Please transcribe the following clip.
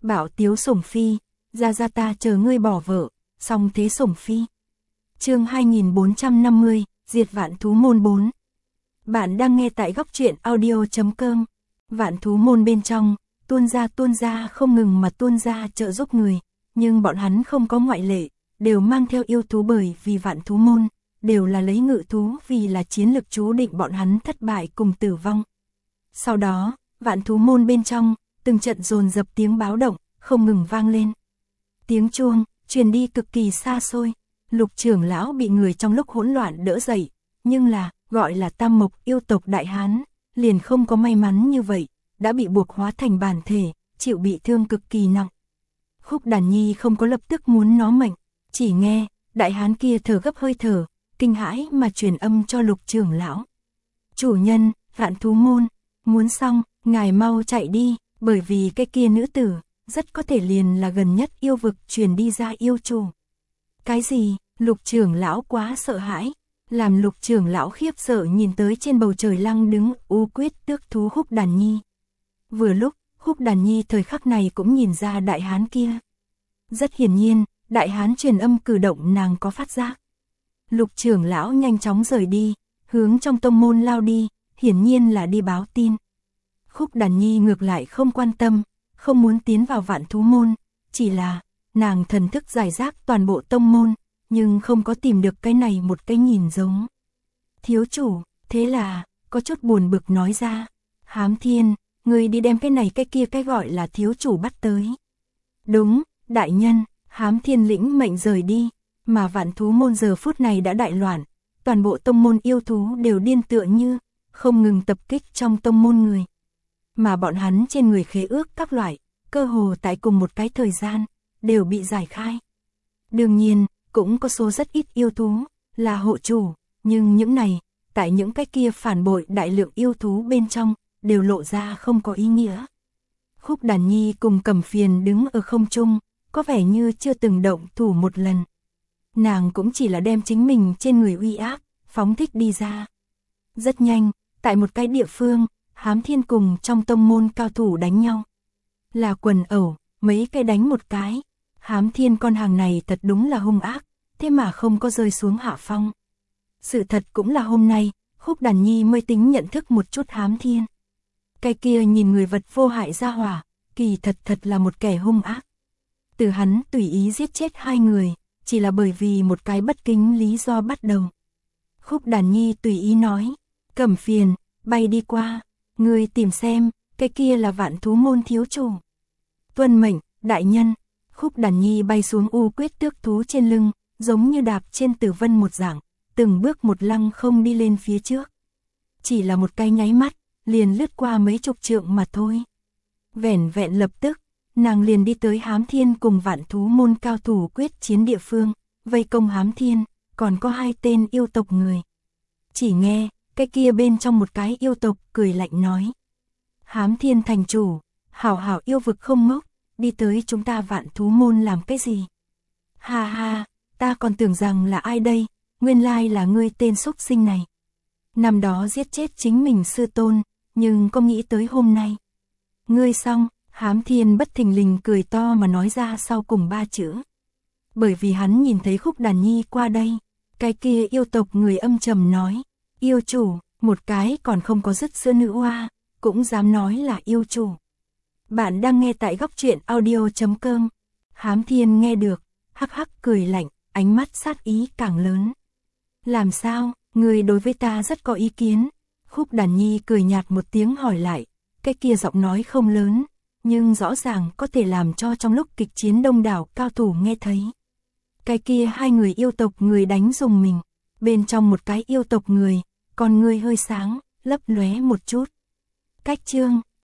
Bảo Tiếu Sủng Phi, ra ta chờ ngươi bỏ vợ, xong thế Sủng Phi. Chương 2450, Diệt Vạn Thú Môn 4. Bạn đang nghe tại góc truyện audio.com. Vạn Thú Môn bên trong, tuôn ra không ngừng mà tuôn ra trợ giúp người, nhưng bọn hắn không có ngoại lệ, đều mang theo yêu thú, bởi vì Vạn Thú Môn đều là lấy ngự thú vì là chiến lực chú định bọn hắn thất bại cùng tử vong. Sau đó, Vạn Thú Môn bên trong, từng trận dồn dập tiếng báo động không ngừng vang lên. Tiếng chuông truyền đi cực kỳ xa xôi. Lục trưởng lão bị người trong lúc hỗn loạn đỡ dậy, nhưng là, gọi là Tam Mộc yêu tộc đại hán, liền không có may mắn như vậy, đã bị buộc hóa thành bản thể, chịu bị thương cực kỳ nặng. Khúc Đàn Nhi không có lập tức muốn nó mệnh, chỉ nghe, đại hán kia thở gấp hơi thở, kinh hãi mà truyền âm cho Lục trưởng lão. Chủ nhân, Vạn Thú Môn, muốn xong, ngài mau chạy đi, bởi vì cái kia nữ tử, rất có thể liền là gần nhất yêu vực truyền đi ra yêu chủ. Cái gì? Lục trưởng lão quá sợ hãi, làm Lục trưởng lão khiếp sợ nhìn tới trên bầu trời lăng đứng U Quyết Tước thú Khúc Đàn Nhi. Vừa lúc, Khúc Đàn Nhi thời khắc này cũng nhìn ra đại hán kia. Rất hiển nhiên, đại hán truyền âm cử động nàng có phát giác. Lục trưởng lão nhanh chóng rời đi, hướng trong tông môn lao đi, hiển nhiên là đi báo tin. Khúc Đàn Nhi ngược lại không quan tâm, không muốn tiến vào Vạn Thú Môn, chỉ là nàng thần thức giải rác toàn bộ tông môn, nhưng không có tìm được cái này một cái nhìn giống. Thiếu chủ, thế là, có chút buồn bực nói ra, Hám Thiên, người đi đem cái này cái kia cái gọi là thiếu chủ bắt tới. Đúng, đại nhân, Hám Thiên lĩnh mệnh rời đi, mà Vạn Thú Môn giờ phút này đã đại loạn, toàn bộ tông môn yêu thú đều điên tựa như, không ngừng tập kích trong tông môn người. Mà bọn hắn trên người khế ước các loại, cơ hồ tại cùng một cái thời gian, đều bị giải khai. Đương nhiên, cũng có số rất ít yêu thú, là hộ chủ, nhưng những này, tại những cái kia phản bội đại lượng yêu thú bên trong, đều lộ ra không có ý nghĩa. Khúc Đàn Nhi cùng Cẩm Phiền đứng ở không trung, có vẻ như chưa từng động thủ một lần. Nàng cũng chỉ là đem chính mình trên người uy áp, phóng thích đi ra. Rất nhanh, tại một cái địa phương, Hám Thiên cùng trong tông môn cao thủ đánh nhau. Là quần ẩu, mấy cái đánh một cái. Hám Thiên con hàng này thật đúng là hung ác, thế mà không có rơi xuống hạ phong. Sự thật cũng là hôm nay, Khúc Đàn Nhi mới tính nhận thức một chút Hám Thiên. Cái kia nhìn người vật vô hại ra hỏa, kỳ thật là một kẻ hung ác. Từ hắn tùy ý giết chết hai người, chỉ là bởi vì một cái bất kính lý do bắt đầu. Khúc Đàn Nhi tùy ý nói, Cẩm Phiền, bay đi qua, ngươi tìm xem, cái kia là Vạn Thú Môn thiếu chủ. Tuân mệnh, đại nhân. Khúc Đàn Nhi bay xuống U Quyết Tước thú trên lưng, giống như đạp trên tử vân một dạng, từng bước một lăng không đi lên phía trước. Chỉ là một cái nháy mắt, liền lướt qua mấy chục trượng mà thôi. Vẻn vẹn lập tức, nàng liền đi tới Hám Thiên cùng Vạn Thú Môn cao thủ quyết chiến địa phương, vây công Hám Thiên, còn có hai tên yêu tộc người. Chỉ nghe, cái kia bên trong một cái yêu tộc cười lạnh nói. Hám Thiên thành chủ, hảo yêu vực không ngốc, đi tới chúng ta Vạn Thú Môn làm cái gì? Ha ha, ta còn tưởng rằng là ai đây, nguyên lai là ngươi tên xúc sinh này. Năm đó giết chết chính mình sư tôn, nhưng có nghĩ tới hôm nay. Ngươi xong, Hám Thiên bất thình lình cười to mà nói ra sau cùng ba chữ. Bởi vì hắn nhìn thấy Khúc Đàn Nhi qua đây, cái kia yêu tộc người âm trầm nói, yêu chủ, một cái còn không có dứt sữa nữ oa, cũng dám nói là yêu chủ. Bạn đang nghe tại góc truyện audio.com. Hám Thiên nghe được, hắc hắc cười lạnh, ánh mắt sát ý càng lớn. Làm sao, người đối với ta rất có ý kiến. Khúc Đàn Nhi cười nhạt một tiếng hỏi lại, cái kia giọng nói không lớn, nhưng rõ ràng có thể làm cho trong lúc kịch chiến đông đảo cao thủ nghe thấy. Cái kia hai người yêu tộc người đánh dùng mình, bên trong một cái yêu tộc người, còn người hơi sáng, lấp lóe một chút. Cách chương